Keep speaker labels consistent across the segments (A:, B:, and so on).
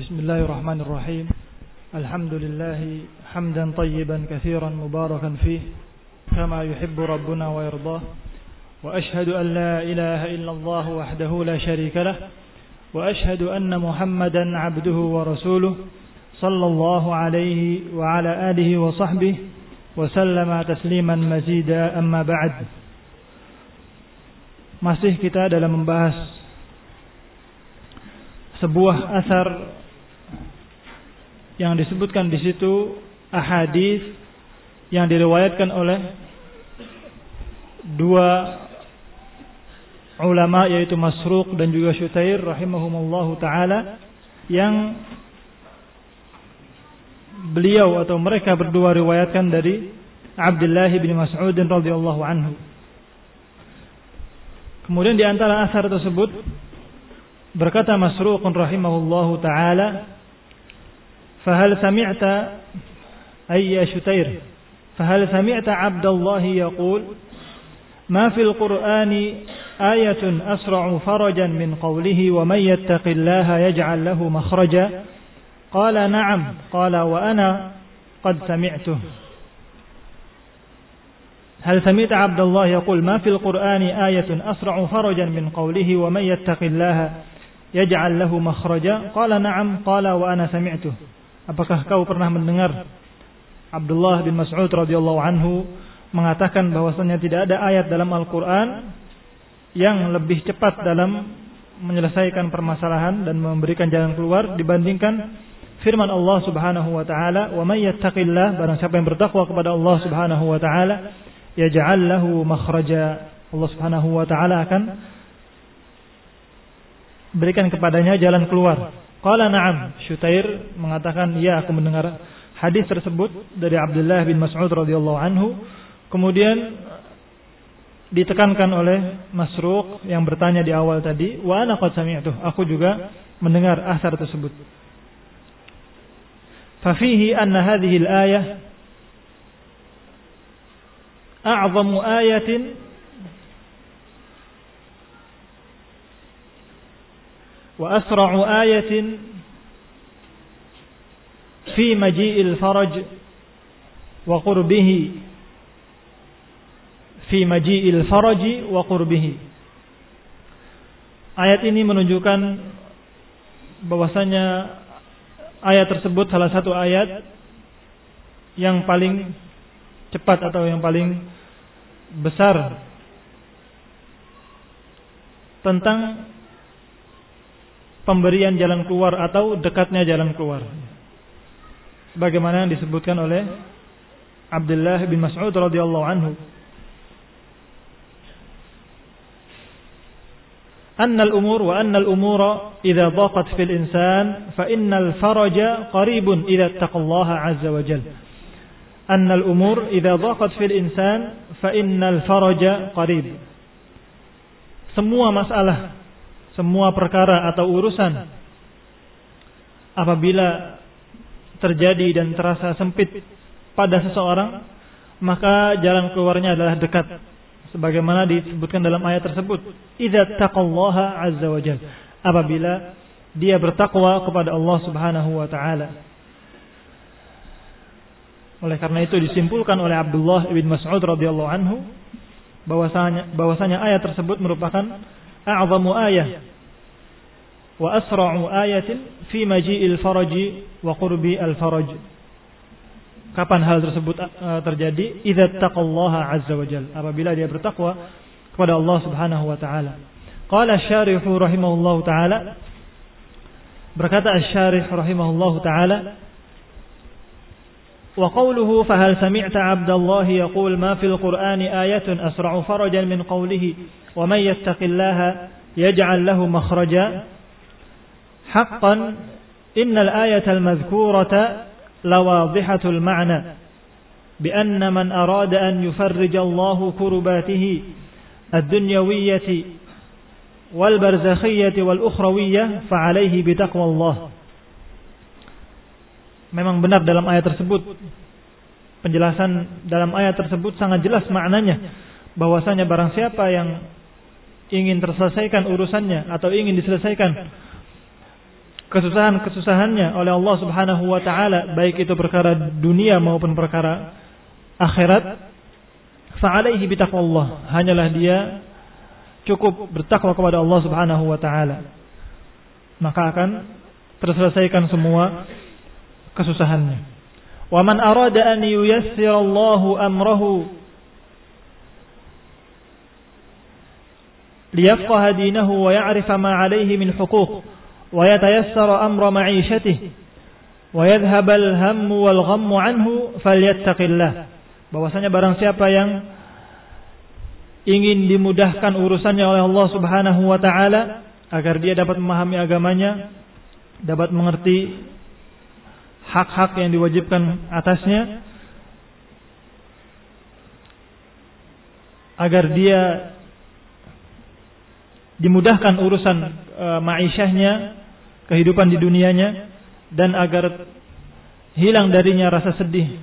A: بسم الله الرحمن الرحيم. الحمد لله حمدا طيبا كثيرا مباركا فيه كما يحب ربنا ويرضاه، وأشهد أن لا إله إلا الله وحده لا شريك له، وأشهد أن محمدا عبده ورسوله صلى الله عليه وعلى آله وصحبه وسلم تسليما مزيدا. أما بعد. Masih kita dalam membahas sebuah asar yang disebutkan di situ ahadits yang diriwayatkan oleh dua ulama, yaitu Masruq dan juga Syutair rahimahumullahu taala, yang beliau atau mereka berdua riwayatkan dari Abdullah bin Mas'ud radhiyallahu anhu. Kemudian di antara asar tersebut berkata Masruq rahimahullahu taala, "Fahal sami'ta ayya Syutair, fahal sami'ta Abdullah yaqul ma fil Qur'ani ayatun asra'u farajan min qawlihi wa may yattaqillaha yaj'al lahu makhraja?" Qala na'am, qala wa ana qad sami'tuh. هل سمعت عبد الله يقول ما في القرآن آية أسرع فرجا من قوله ومن يتق الله يجعل له مخرجا قال نعم قال وأنا سمعته. Apakah kau pernah mendengar Abdullah bin Mas'ud radhiyallahu anhu mengatakan bahwasanya tidak ada ayat dalam Al-Quran yang lebih cepat dalam menyelesaikan permasalahan dan memberikan jalan keluar dibandingkan firman Allah Subhanahu wa taala, wa may yattaqillah, barang siapa yang bertakwa kepada Allah Subhanahu wa taala, yaj'al lahu makhraja, Allah Subhanahu wa taala akan berikan kepadanya jalan keluar. Qala na'am, Syutair mengatakan, ya, aku mendengar hadis tersebut dari Abdullah bin Mas'ud radhiyallahu anhu. Kemudian ditekankan oleh Masruq yang bertanya di awal tadi, wa ana qad sami'tuh, aku juga mendengar asar tersebut. Fa fihi anna hadhihi al-ayah أعظم آية وأسرع آية في مجيء الفرج وقربه في مجيء الفرج وقربه. Ayat ini menunjukkan bahwasanya ayat tersebut salah satu ayat yang paling cepat atau yang paling besar tentang pemberian jalan keluar atau dekatnya jalan keluar, sebagaimana yang disebutkan oleh Abdullah bin Mas'ud radhiyallahu anhu, annal umur wa annal umura idza daqat fil insan fa innal faraja qaribun idza taqallaha azza wa jalla. Annal umur idza daqat fil insan fa innal faraja qarib. Semua masalah, semua perkara atau urusan apabila terjadi dan terasa sempit pada seseorang, maka jalan keluarnya adalah dekat, sebagaimana disebutkan dalam ayat tersebut, idza taqallaha azza wa jalla, apabila dia bertakwa kepada Allah Subhanahu wa taala. Oleh karena itu disimpulkan oleh Abdullah bin Mas'ud radhiyallahu anhu bahwasanya ayat tersebut merupakan a'zamu ayah wa asra'u ayatin fi maji'il faraji wa qurbi al-faraj. Kapan hal tersebut terjadi? Idza taqallaha azza wa jalla, apabila dia bertakwa kepada Allah Subhanahu wa taala. Qala asy-syarih rahimahullahu taala, berkata asy-syarih rahimahullahu taala, وقوله فهل سمعت عبد الله يقول ما في القرآن آية أسرع فرجا من قوله ومن يتق الله يجعل له مخرجا حقا إن الآية المذكورة لواضحة المعنى بأن من أراد أن يفرج الله كرباته الدنيوية والبرزخية والأخروية فعليه بتقوى الله. Memang benar dalam ayat tersebut, penjelasan dalam ayat tersebut sangat jelas maknanya, bahwasanya barang siapa yang ingin terselesaikan urusannya atau ingin diselesaikan kesusahan-kesusahannya oleh Allah Subhanahu wa taala, baik itu perkara dunia maupun perkara akhirat, fa'alaihi bitaqwallah, hanyalah dia cukup bertakwa kepada Allah Subhanahu wa taala, maka akan terselesaikan semua kesusahannya. Wa man arada an yuyassirallahu amrahu liyafqaha dinahu wa ya'rifa ma 'alayhi min huquq wa yatayassara amra ma'ishatihi wa yadhhaba al-hammu wal ghammu anhu falyattaqillah. Bahwasanya barang siapa yang ingin dimudahkan urusannya oleh Allah Subhanahu wa taala agar dia dapat memahami agamanya, dapat mengerti hak-hak yang diwajibkan atasnya, agar dia dimudahkan urusan ma'isyahnya, kehidupan di dunianya, dan agar hilang darinya rasa sedih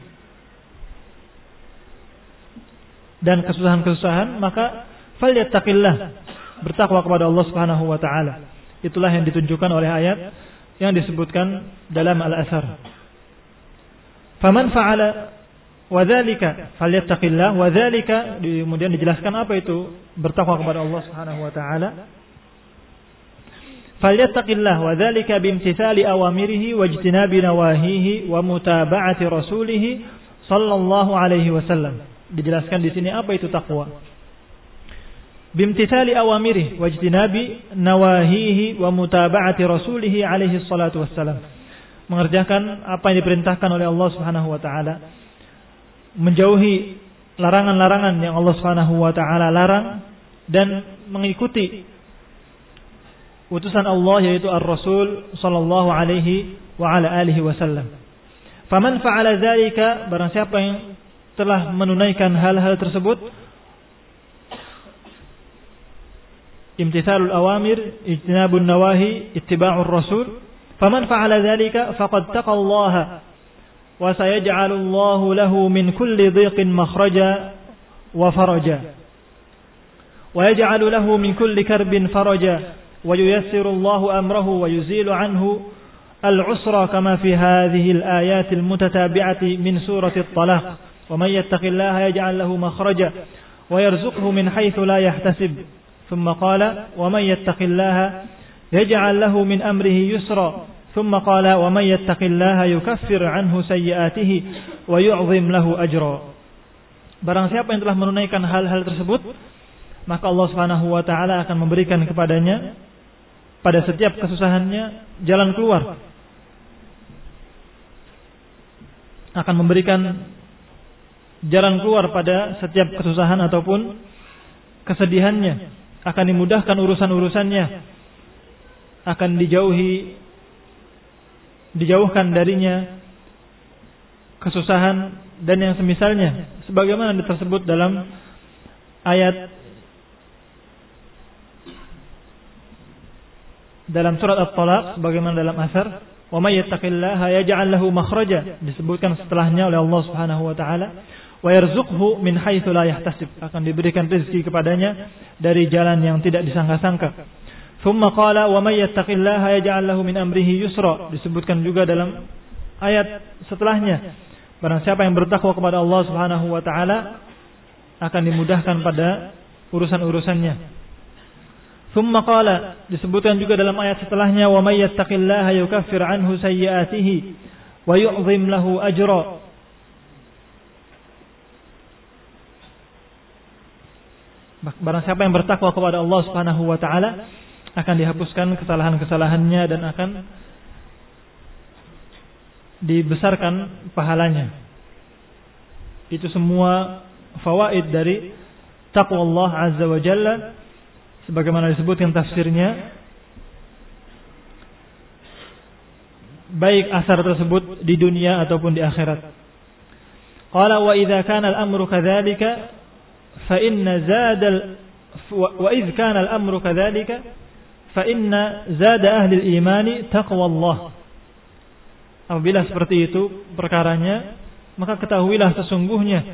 A: dan kesusahan-kesusahan, maka falyattaqillah, bertakwa kepada Allah Subhanahu wa taala. Itulah yang ditunjukkan oleh ayat yang disebutkan dalam Al-Asar. Faman fa'ala wa dzalika falyattaqillah wa dzalika, kemudian dijelaskan apa itu bertakwa kepada Allah Subhanahu wa taala. Falyattaqillah wa dzalika bimtithali awamirihi wa ijtinabi nawahihi wa mutaba'ati rasulih sallallahu alaihi wasallam. Dijelaskan di sini apa itu takwa. Bimtithali awamirihi wa ijtinabi nawahihi wa mutaba'ati rasulih alaihi salatu wassalam. Mengerjakan apa yang diperintahkan oleh Allah Subhanahu wa taala, menjauhi larangan-larangan yang Allah Subhanahu wa taala larang, dan mengikuti utusan Allah yaitu Ar-Rasul sallallahu alaihi wa ala alihi wasallam. Faman fa'ala dzalika, barang siapa yang telah menunaikan hal-hal tersebut, imtithalul awamir, ijtinabun nawahi, ittiba'ur rasul, faman fa'ala dzalika faqad taqallaha wa sayaj'alullahu lahu min kulli dhiqin makhraja wa faraja wa yaj'alu lahu min kulli karbin faraja wa yuyassirullahu amrahu wa yuzilu anhu al-'usra kama fi hadhihi al-ayati al-mutatabi'ati min surati at-talaq. Wa may yattaqillaha yaj'al lahu makhraja wa yarzuqhu min haythu la yahtasib. Thumma qala wa may yattaqillaha yaj'al lahu min amrihi yusra. Thumma qala wa may yattaqillaha yukaffir 'anhu sayyi'atihi wa yu'dhim lahu ajra. Barang siapa yang telah menunaikan hal-hal tersebut, maka Allah Subhanahu wa taala akan memberikan kepadanya pada setiap kesusahannya jalan keluar. Akan memberikan jalan keluar pada setiap kesusahan ataupun kesedihannya, akan dimudahkan urusan-urusannya, akan dijauhkan darinya kesusahan dan yang semisalnya, sebagaimana tersebut dalam ayat dalam surat At-Talaq, sebagaimana dalam asar, wa may yattaqillaha yaj'al lahu makhraja, disebutkan setelahnya oleh Allah Subhanahu wa taala, wa yarzuqhu min haitsu la yahtasib, akan diberikan rezeki kepadanya dari jalan yang tidak disangka-sangka. Thumma qala wa may yattaqillaha yaj'al lahu min amrihi yusra, disebutkan juga dalam ayat setelahnya, barang siapa yang bertakwa kepada Allah Subhanahu wa taala akan dimudahkan pada urusan-urusannya. Thumma qala, disebutkan juga dalam ayat setelahnya, wa may yattaqillaha yukaffir 'anhu sayyi'atihi wa yu'dhim lahu ajra. Barang siapa yang bertakwa kepada Allah Subhanahu wa taala akan dihapuskan kesalahan-kesalahannya dan akan dibesarkan pahalanya. Itu semua fawaid dari taqwa Allah Azza wa Jalla, sebagaimana disebutkan tafsirnya, baik asar tersebut di dunia ataupun di akhirat. Qala wa idza kana al-amru kadzalika fa inna zada wa idza kana al-amru kadzalika fa inna zada ahli al-iman taqwa Allah. Apabila seperti itu perkaranya, maka ketahuilah sesungguhnya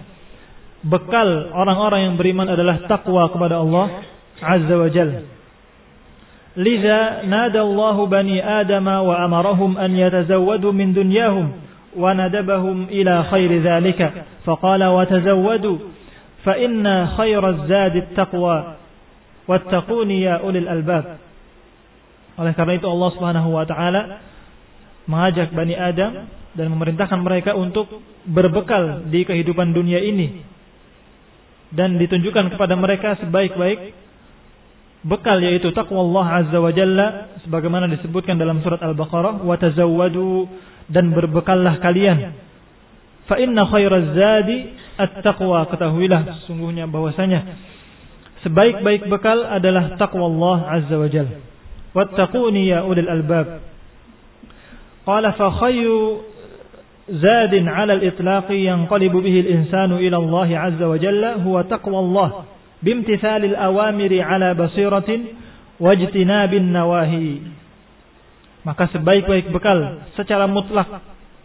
A: bekal orang-orang yang beriman adalah takwa kepada Allah Azza wa Jalla. Lidza nada Allah bani Adam wa amarahum an yatazawwadu min dunyahum wa nadabahum ila khairi dzalika faqala wa tazawwadu fa inna khairaz zadi at-taqwa wattaquni ya ulil albab. Oleh karena itu Allah Subhanahu wa taala mengajak Bani Adam dan memerintahkan mereka untuk berbekal di kehidupan dunia ini dan ditunjukkan kepada mereka sebaik-baik bekal, yaitu taqwa Allah Azza wa Jalla sebagaimana disebutkan dalam surat Al-Baqarah, wa tazawwadu, dan berbekallah kalian. Fa inna khairaz zadi at-taqwa, ketahuilah sesungguhnya bahwasanya sebaik-baik bekal adalah taqwa Allah Azza wa Jalla. Wattaquni ya ulil albab. Qala fa khayru zadin 'ala al-itlaq yanqalibu bihi al-insanu ila Allah Azza wa Jalla huwa taqwa Allah bimtithal al-awamiri 'ala basiratin wajtinabin nawahi. Maka sebaik-baik bekal secara mutlak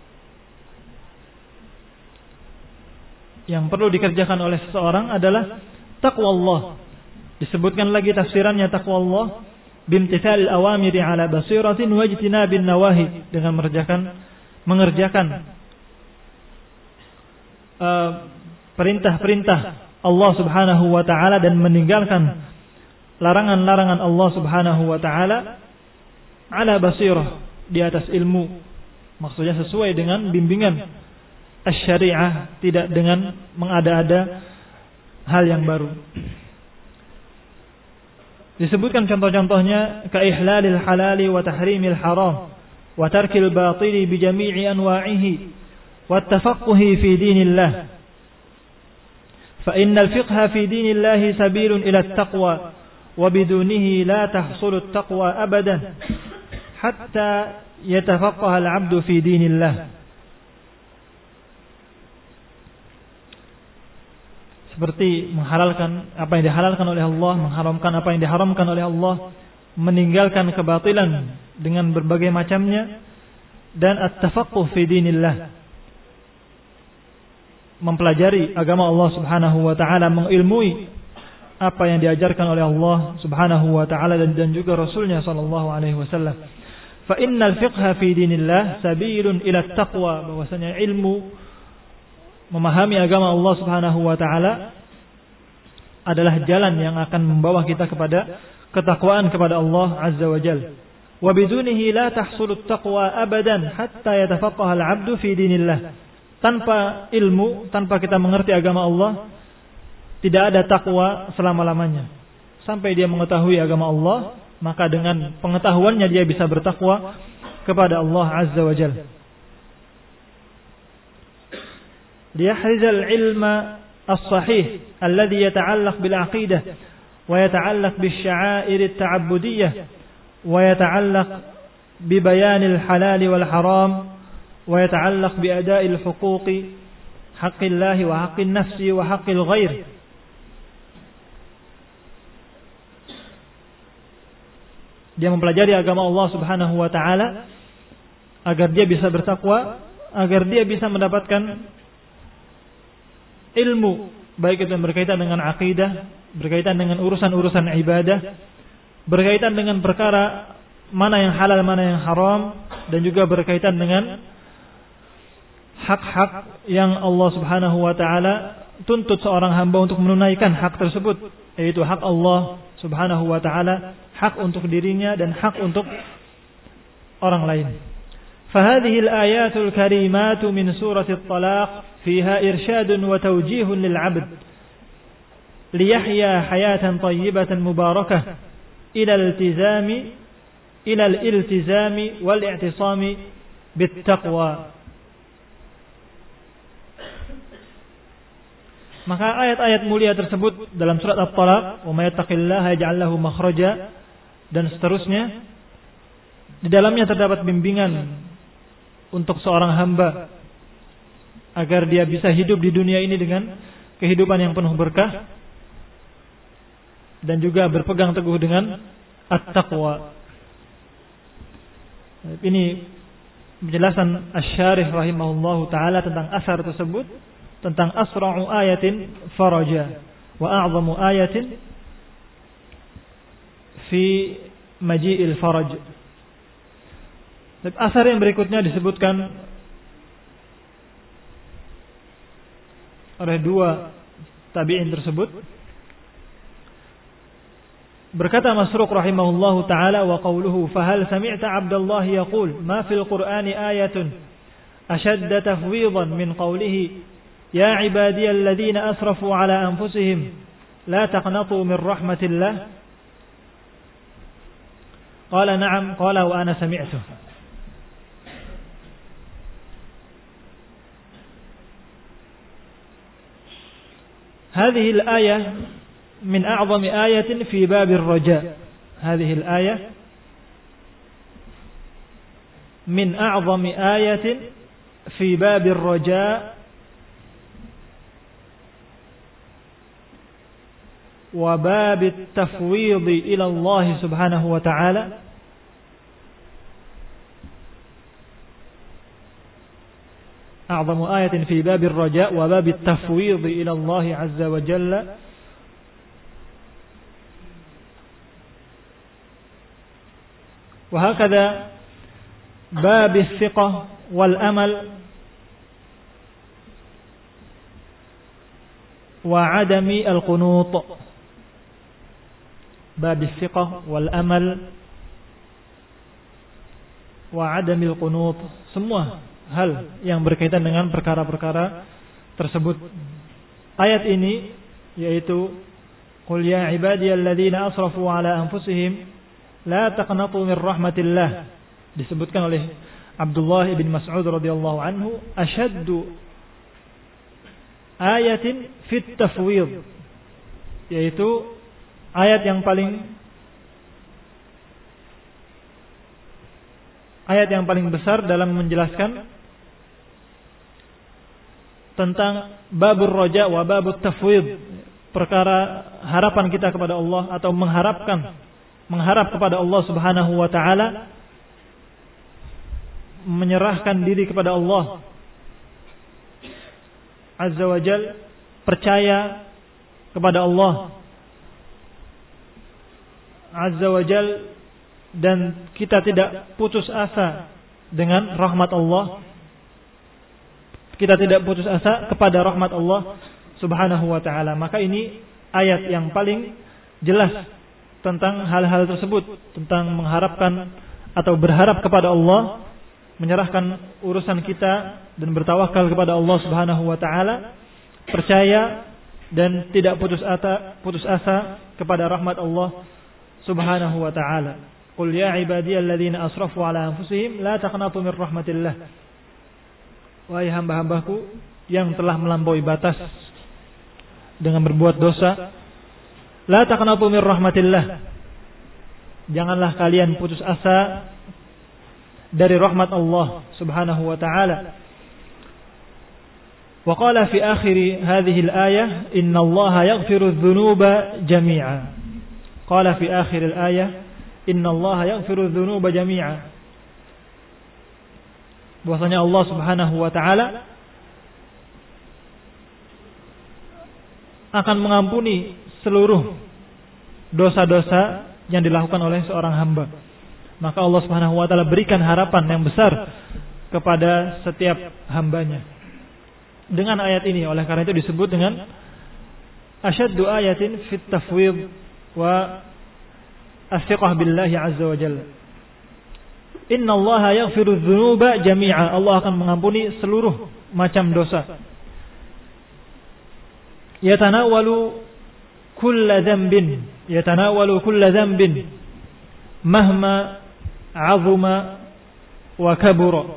A: yang perlu dikerjakan oleh seseorang adalah taqwa Allah. Disebutkan lagi tafsirannya taqwa Allah bimtithal al-awamiri 'ala basiratin wajtinabin nawahi, dengan mengerjakan perintah-perintah Allah Subhanahu wa taala dan meninggalkan larangan-larangan Allah Subhanahu wa taala ala basirah, di atas ilmu. Maksudnya sesuai dengan bimbingan asy-syariah, tidak dengan mengada-ada hal yang baru. Disebutkan contoh-contohnya ka ihlalil halali wa tahrimil haram wa tarkil batili bi jami'i anwa'ihi wa tafaqquhi fi dinillah. فإن الفقه في دين الله سبيل إلى التقوى وبدونه لا تحصل التقوى أبدا حتى يتفقه العبد في دين الله. Seperti menghalalkan apa yang dihalalkan oleh Allah, mengharamkan apa yang diharamkan oleh Allah, meninggalkan kebatilan dengan berbagai macamnya, dan at-tafaqquh fi dinillah, mempelajari agama Allah Subhanahu wa taala, mengilmui apa yang diajarkan oleh Allah Subhanahu wa taala dan juga Rasulnya sallallahu alaihi wasallam. Fa innal fiqha fi dinillah sabilun ila taqwa, bahwasanya ilmu, memahami agama Allah Subhanahu wa taala adalah jalan yang akan membawa kita kepada ketakwaan kepada Allah Azza wa Jalla. Wa bidunihi la tahsulu at-taqwa abadan hatta yatafaqqaha al-'abdu fi dinillah. Tanpa ilmu, tanpa kita mengerti agama Allah, tidak ada takwa selama-lamanya. Sampai dia mengetahui agama Allah, maka dengan pengetahuannya dia bisa bertakwa kepada Allah Azza wa Jalla. Liyahrizal ilma as-sahih alladhi yata'allaq bil aqidah wa yata'allaq bis sya'air at-ta'abbudiyyah wa yata'allaq bi bayanil halal wal haram ويتعلق بأداء الحقوق حق الله وحق النفس وحق الغير. Dia mempelajari agama Allah Subhanahu wa taala agar dia bisa bertakwa, agar dia bisa mendapatkan ilmu, baik itu yang berkaitan dengan akidah, berkaitan dengan urusan-urusan ibadah, berkaitan dengan perkara mana yang halal, mana yang haram, dan juga berkaitan dengan hak-hak yang Allah Subhanahu wa taala tuntut seorang hamba untuk menunaikan hak tersebut, yaitu hak Allah Subhanahu wa taala, hak untuk dirinya dan hak untuk orang lain. فهذه الآيات الكريمات من سورة الطلاق فيها إرشاد وتوجيه للعبد ليحيا حياة طيبة مباركة إلى الالتزام والاعتصام بالتقوى. Maka ayat-ayat mulia tersebut dalam surat At-Talaq, wa may yattaqillaha yaj'al lahu makhraja, dan seterusnya, di dalamnya terdapat bimbingan untuk seorang hamba agar dia bisa hidup di dunia ini dengan kehidupan yang penuh berkah dan juga berpegang teguh dengan at-taqwa. Ini penjelasan Asy-Syarih rahimahullahu taala tentang asar tersebut, tentang asra'u ayatin faraja wa a'zamu ayatin fi maji'il faraj. Asar yang berikutnya disebutkan oleh dua tabi'in tersebut. Berkata Masruq rahimahullahu ta'ala wa qawluhu fahal sami'ta Abdullah yaqul ma fil Qur'ani ayatun ashadda tafwidan min qawlihi ya ibadiyalladzina asrafu ala anfusihim la taqnatu min rahmatillah. Qala na'am qala wa ana sami'tuh. هذه الآية من أعظم آية في باب الرجاء. هذه الآية من أعظم آية في باب الرجاء وباب التفويض إلى الله سبحانه وتعالى. أعظم آية في باب الرجاء وباب التفويض إلى الله عز وجل وهكذا باب الثقة والأمل وعدم القنوط. باب الثقة والأمل وعدم القنوط, semua hal yang berkaitan dengan perkara-perkara tersebut. Ayat ini yaitu qul ya ibadiyalladzina asrafu ala anfusihim la taqnatu min rahmatillah, disebutkan oleh Abdullah bin Mas'ud radhiyallahu anhu asyaddu ayatin fit tafwid, yaitu ayat yang paling besar dalam menjelaskan tentang babur roja wa babut tafwid, perkara harapan kita kepada Allah atau mengharap kepada Allah Subhanahu wa taala, menyerahkan diri kepada Allah Azza wa Jal, percaya kepada Allah Azza wa Jal, dan kita tidak putus asa dengan rahmat Allah. Kita tidak putus asa kepada rahmat Allah Subhanahu wa ta'ala. Maka ini ayat yang paling jelas tentang hal-hal tersebut, tentang mengharapkan atau berharap kepada Allah, menyerahkan urusan kita dan bertawakal kepada Allah Subhanahu wa ta'ala, percaya dan tidak putus asa kepada rahmat Allah Subhanahu wa ta'ala. Qul ya ibadiyalladzina asrafu ala anfusihim la taqnatu min rahmatillah. Wahai hamba-hambaku yang telah melampaui batas dengan berbuat dosa, la taqnatu min rahmatillah, janganlah kalian putus asa dari rahmat Allah Subhanahu wa taala. Wa qala fi akhir hadhihi al-ayah innallaha yaghfiru adh-dhunuba jami'a. Qala fi akhir al-ayah innallaha yaghfiru adh-dhunuba jami'a. Bahwasanya Allah Subhanahu wa taala akan mengampuni seluruh dosa-dosa yang dilakukan oleh seorang hamba. Maka Allah Subhanahu wa taala berikan harapan yang besar kepada setiap hambanya dengan ayat ini. Oleh karena itu disebut dengan asyaddu ayatin fit tafwid wa as-siqah billahi azza wa jalla. Innallaha yaghfiru dzunuba jami'a. Allah akan mengampuni seluruh macam dosa. Yatanawalu kulla dhanbin mahma 'azuma wa kabura.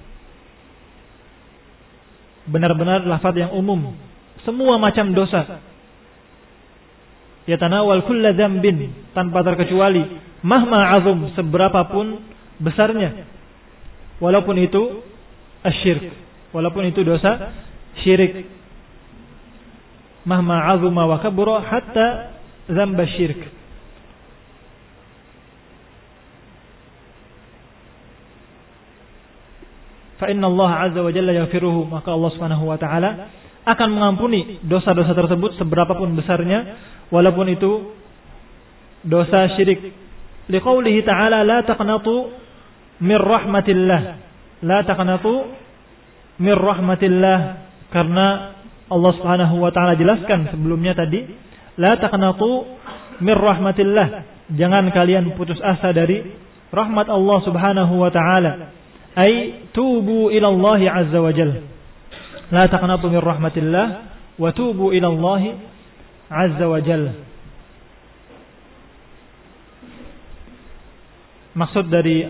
A: Benar-benar lafaz yang umum, semua macam dosa. Yatanawal kulla dhanbin, tanpa terkecuali, mahma 'azum, seberapapun besarnya, walaupun itu asyirk, walaupun itu dosa syirik. Mahma 'azuma wa kabura hatta dzamba syirk. Fa inna Allah azza wa jalla yaghfiruhu, maka Allah Subhanahu wa taala akan mengampuni dosa-dosa tersebut seberapapun besarnya, walaupun itu dosa syirik. liqaulihi ta'ala la taqnatu min rahmatillah. La taqnatu min rahmatillah, karena Allah Subhanahu wa taala jelaskan sebelumnya tadi, la taqnatu min rahmatillah, jangan kalian putus asa dari rahmat Allah Subhanahu wa taala. Ai tubu ila Allah azza wa jalla. La taqnatu min rahmatillah wa tubu ila Allah azza wa jalla. Maksud dari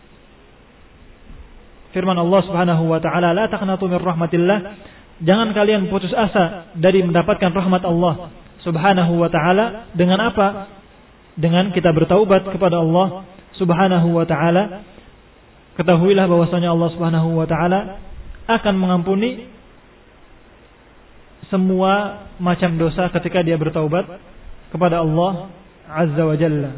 A: firman Allah Subhanahu wa taala, la taqnatu min rahmatillah, jangan kalian putus asa dari mendapatkan rahmat Allah Subhanahu wa taala. Dengan apa? Dengan kita bertaubat kepada Allah Subhanahu wa taala. Ketahuilah bahwasanya Allah Subhanahu wa taala akan mengampuni semua macam dosa ketika dia bertaubat kepada Allah Azza wa Jalla.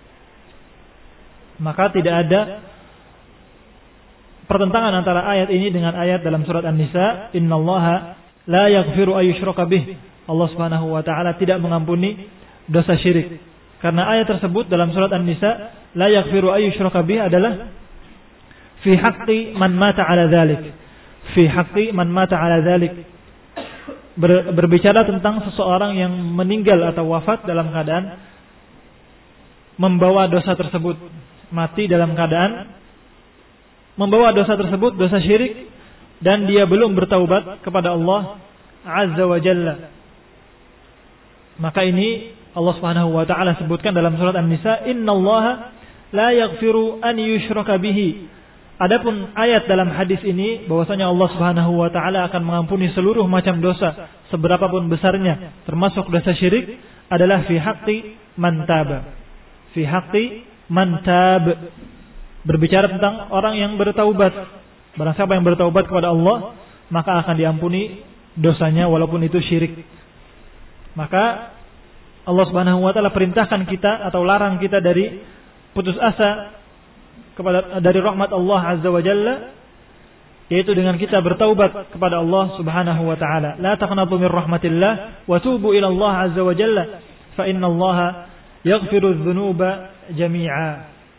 A: Maka tidak ada pertentangan antara ayat ini dengan ayat dalam surat An-Nisa, innallaha la yaghfiru ayyushraka bih. Allah Subhanahu wa taala tidak mengampuni dosa syirik. Karena ayat tersebut dalam surat An-Nisa, la yaghfiru ayyushraka bih, adalah fi haqqi man mata ala dzalik. Fi haqqi man mata ala dzalik. Berbicara tentang seseorang yang meninggal atau wafat dalam keadaan membawa dosa tersebut, mati dalam keadaan membawa dosa tersebut, dosa syirik, dan dia belum bertaubat kepada Allah Azza wa Jalla. Maka ini Allah Subhanahu wa taala sebutkan dalam surat An-Nisa, innallaha la yaghfiru an yushraka bihi. Adapun ayat dalam hadis ini bahwasanya Allah Subhanahu wa taala akan mengampuni seluruh macam dosa seberapapun besarnya, termasuk dosa syirik, adalah fi haqqi man taba. Fi haqqi man tab, berbicara tentang orang yang bertaubat. Barang siapa yang bertaubat kepada Allah, maka akan diampuni dosanya walaupun itu syirik. Maka Allah Subhanahu wa taala perintahkan kita atau larang kita dari putus asa dari rahmat Allah Azza wa Jalla, yaitu dengan kita bertaubat kepada Allah Subhanahu wa taala. La taqnatu min rahmatillah wa tubu ila Allah Azza wa Jalla fa innallaha yaghfiru adh-dhunuba jami'a.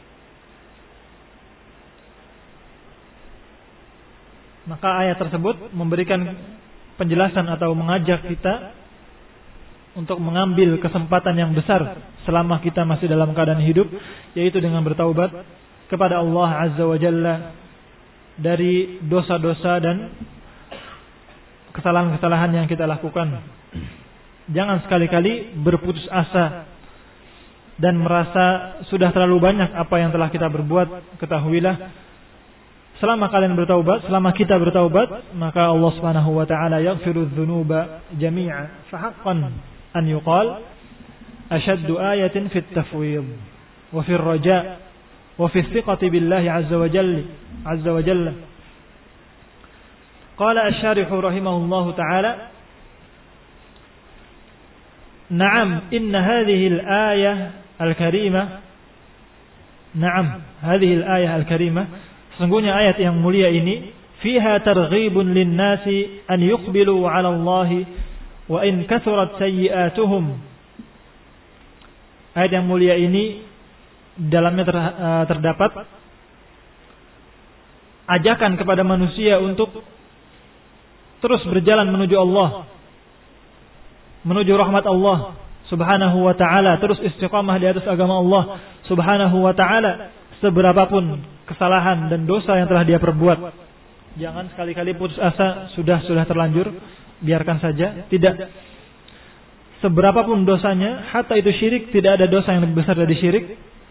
A: Maka ayat tersebut memberikan penjelasan atau mengajak kita untuk mengambil kesempatan yang besar selama kita masih dalam keadaan hidup, yaitu dengan bertaubat kepada Allah Azza wa Jalla dari dosa-dosa dan kesalahan-kesalahan yang kita lakukan. Jangan sekali-kali berputus asa dan merasa sudah terlalu banyak apa yang telah kita berbuat. Ketahuilah, selama kalian bertaubat, selama kita bertaubat, maka Allah Subhanahu wa taala yaghfiru dzunuba jami'a. Fa haqqan an yuqal ashaddu ayatin fit tafwid wa fir raja' wa fi thiqati billahi azza wa jalla. Qala asy-syarih rahimahullahu taala, na'am inna hadhihi al-ayah al-karimah, na'am hadhihi al-ayah al-karimah, sesungguhnya ayat yang mulia ini, fiha targhibun lin-nasi an yuqbilu 'ala Allah wa in kathurat sayyi'atuhum. Ayat yang mulia ini dalamnya terdapat ajakan kepada manusia untuk terus berjalan menuju Allah, menuju rahmat Allah Subhanahu wa ta'ala, terus istiqamah di atas agama Allah Subhanahu wa ta'ala, seberapapun kesalahan dan dosa yang telah dia perbuat. Jangan sekali-kali putus asa, sudah terlanjur, biarkan saja. Tidak. Seberapapun dosanya, hatta itu syirik, tidak ada dosa yang lebih besar dari syirik,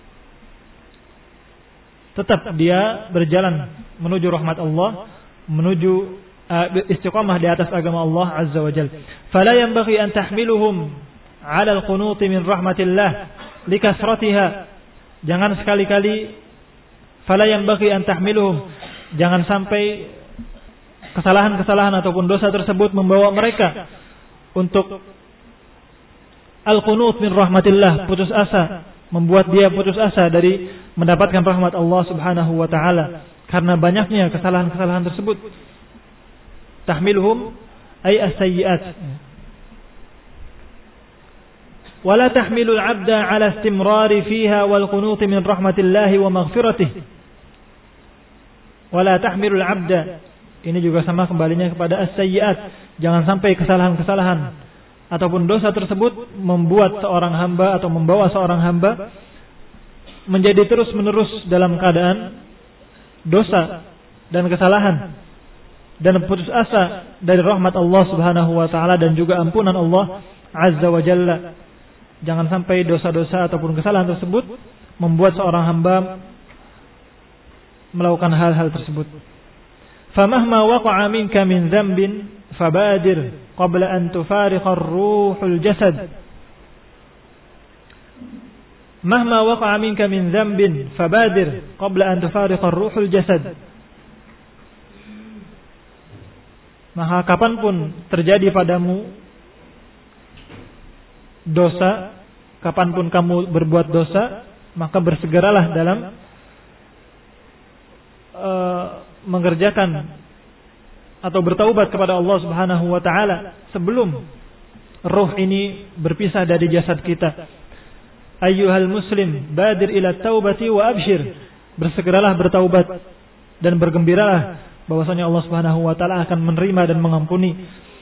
A: tetap dia berjalan menuju rahmat Allah, menuju istiqamah di atas agama Allah Azza wa Jalla. Fala yanbaghi an tahmiluhum 'ala al-qunut min rahmatillah likasratiha. Jangan sekali-kali, fala yanbaghi an tahmiluhum, jangan sampai kesalahan-kesalahan ataupun dosa tersebut membawa mereka untuk al-qunut min rahmatillah, putus asa, membuat dia putus asa dari mendapatkan rahmat Allah Subhanahu wa taala karena banyaknya kesalahan-kesalahan tersebut. Tahmiluhum ay as-sayyi'at. Wala tahmilul 'abda 'ala istimrari fiha wal qunuti min rahmatillahi wa maghfiratih. Wala tahmilul 'abda, ini juga sama kembalinya kepada as-sayyi'at. Jangan sampai kesalahan-kesalahan ataupun dosa tersebut membuat seorang hamba atau membawa seorang hamba menjadi terus-menerus dalam keadaan dosa dan kesalahan dan putus asa dari rahmat Allah Subhanahu wa taala dan juga ampunan Allah Azza wa Jalla. Jangan sampai dosa-dosa ataupun kesalahan tersebut membuat seorang hamba melakukan hal-hal tersebut. Famahma waqa'a minka min dhanbin fabadir qabla an tufariqa ar-ruhul jasad. Mahma waqa'a minka min dhanbin fabadir qabla an tufariqa ar-ruhul jasad. Maka kapanpun terjadi padamu dosa, kapanpun kamu berbuat dosa, maka bersegeralah dalam mengerjakan atau bertaubat kepada Allah Subhanahu wa taala sebelum ruh ini berpisah dari jasad kita. Ayyuhal muslim, badir ila taubati wa abshir. Bersegeralah bertaubat dan bergembiralah bahwasanya Allah Subhanahu wa taala akan menerima dan mengampuni,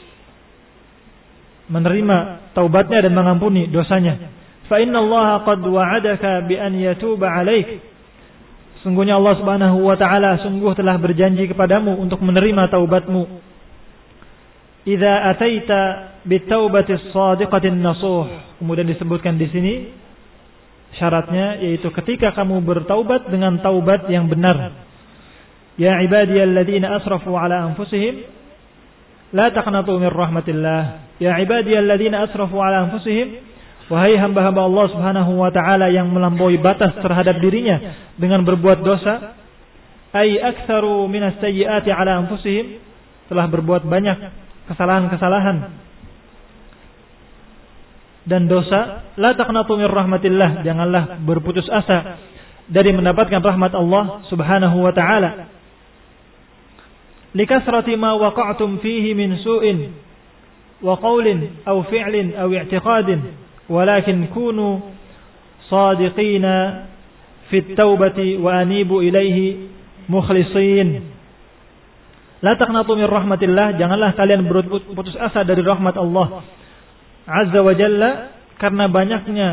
A: menerima taubatnya dan mengampuni dosanya. Fa innallaha qad wa'adaka bi an yatuba 'alaik. Sungguhnya Allah Subhanahu wa taala sungguh telah berjanji kepadamu untuk menerima taubatmu. Idza ataita bitaubati shadiqatin nasuh. Kemudian disebutkan di sini syaratnya, yaitu ketika kamu bertaubat dengan taubat yang benar. Ya ibadiyalladzina asrafu ala anfusihim la taqnatu min rahmatillah. Ya ibadiyalladzina asrafu ala anfusihim, wahai hamba-hamba Allah Subhanahu wa taala yang melampaui batas terhadap dirinya dengan berbuat dosa, ay aktsaru minas sayyiati ala anfusihim, telah berbuat banyak kesalahan-kesalahan dan dosa. La taqnatu min rahmatillah, janganlah berputus asa dari mendapatkan rahmat Allah Subhanahu wa taala. Likasrati ma waqa'tum fihi min su'in wa qawlin aw fi'lin aw i'tiqadin, walakin kunu sadiqina fit taubati wa anibu ilaihi mukhlisin. La taqnatu min rahmatillah, janganlah kalian berputus asa dari rahmat Allah Azza wa Jalla karena banyaknya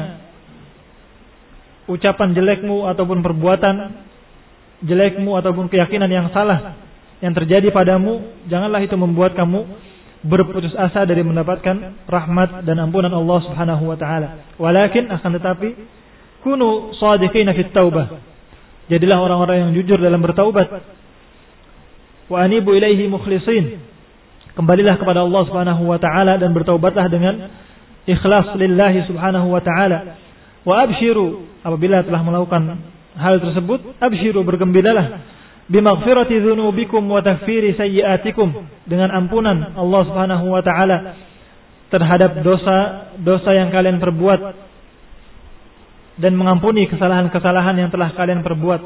A: ucapan jelekmu ataupun perbuatan jelekmu ataupun keyakinan yang salah yang terjadi padamu. Janganlah itu membuat kamu berputus asa dari mendapatkan rahmat dan ampunan Allah Subhanahu wa taala. Walakin, akan tetapi, kunu shadiqina fit taubah. Jadilah orang-orang yang jujur dalam bertaubat. Wa anibu ilaihi mukhlisin. Kembalilah kepada Allah Subhanahu wa taala dan bertaubatlah dengan ikhlas lillahi Subhanahu wa taala. Wa abshiru, apabila telah melakukan hal tersebut, abshiru, bergembiralah, bimaghfirati dzunubikum wa taghfiri sayyi'atikum, dengan ampunan Allah Subhanahu wa taala terhadap dosa-dosa yang kalian perbuat dan mengampuni kesalahan-kesalahan yang telah kalian perbuat.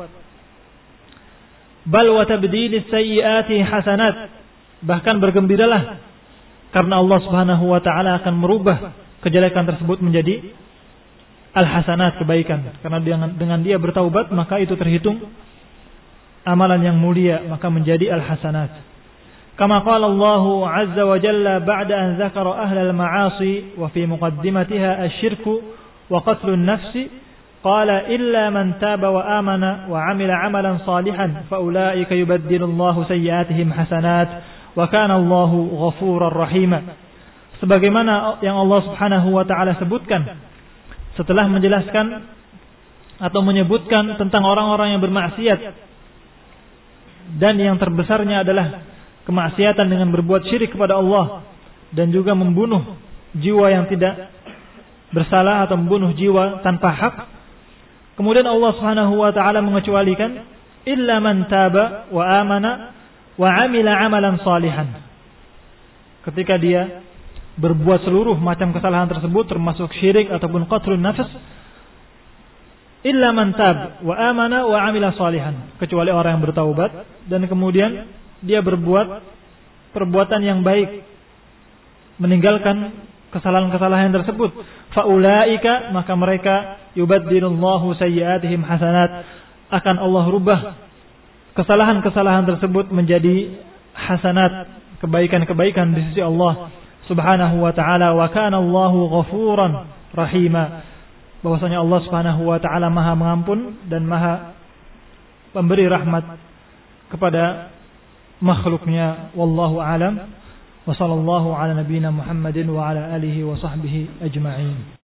A: Bal wa tabdilis sayyi'ati hasanat, bahkan bergembiralah karena Allah Subhanahu wa taala akan merubah kejelekan tersebut menjadi al-hasanat, kebaikan. Karena dengan dia bertaubat, maka itu terhitung amalan yang mulia, maka menjadi al-hasanat. Kama qala Allah azza wa jalla ba'da an dzakara ahla al-ma'asi wa fi muqaddimatiha asy-syirku wa qatlu an-nafsi, qala illa man taba wa amana wa 'amila 'amalan salihan fa ulaika yubaddilu Allahu sayyi'atihim hasanat wa kana Allahu ghafurar rahima. Sebagaimana yang Allah Subhanahu wa taala sebutkan setelah menjelaskan atau menyebutkan tentang orang-orang yang bermaksiat, dan yang terbesarnya adalah kemaksiatan dengan berbuat syirik kepada Allah dan juga membunuh jiwa yang tidak bersalah atau membunuh jiwa tanpa hak. Kemudian Allah Subhanahu wa taala mengecualikan illa man taba wa amana wa 'amila 'amalan salihan. Ketika dia berbuat seluruh macam kesalahan tersebut termasuk syirik ataupun qatlun nafs, illa man tab wa amana wa 'amila salihan, kecuali orang yang bertaubat dan kemudian dia berbuat perbuatan yang baik, meninggalkan kesalahan-kesalahan tersebut, faulaika, maka mereka yubaddilullahu sayyi'atihim hasanat, akan Allah rubah kesalahan-kesalahan tersebut menjadi hasanat, kebaikan-kebaikan di sisi Allah Subhanahu wa taala. Wa kana Allahu ghafuran rahima, bahwasanya Allah Subhanahu wa taala Maha mengampun dan Maha pemberi rahmat kepada makhluknya. Wallahu a'lam. Wa sallallahu ala nabiyyina Muhammadin wa ala alihi wa sahbihi ajma'in.